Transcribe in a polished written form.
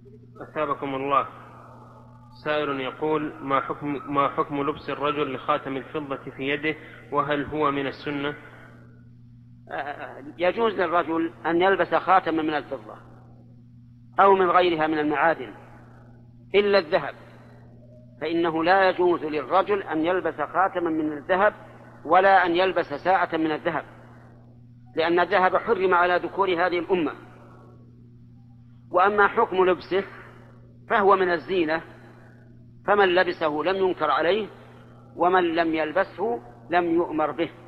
أثابكم الله. سائل يقول: ما حكم لبس الرجل لخاتم الفضة في يده، وهل هو من السنة؟ يجوز للرجل أن يلبس خاتما من الفضة أو من غيرها من المعادن إلا الذهب، فإنه لا يجوز للرجل أن يلبس خاتما من الذهب ولا أن يلبس ساعة من الذهب، لأن الذهب حرم على ذكور هذه الأمة. وأما حكم لبسه فهو من الزينة، فمن لبسه لم ينكر عليه، ومن لم يلبسه لم يؤمر به.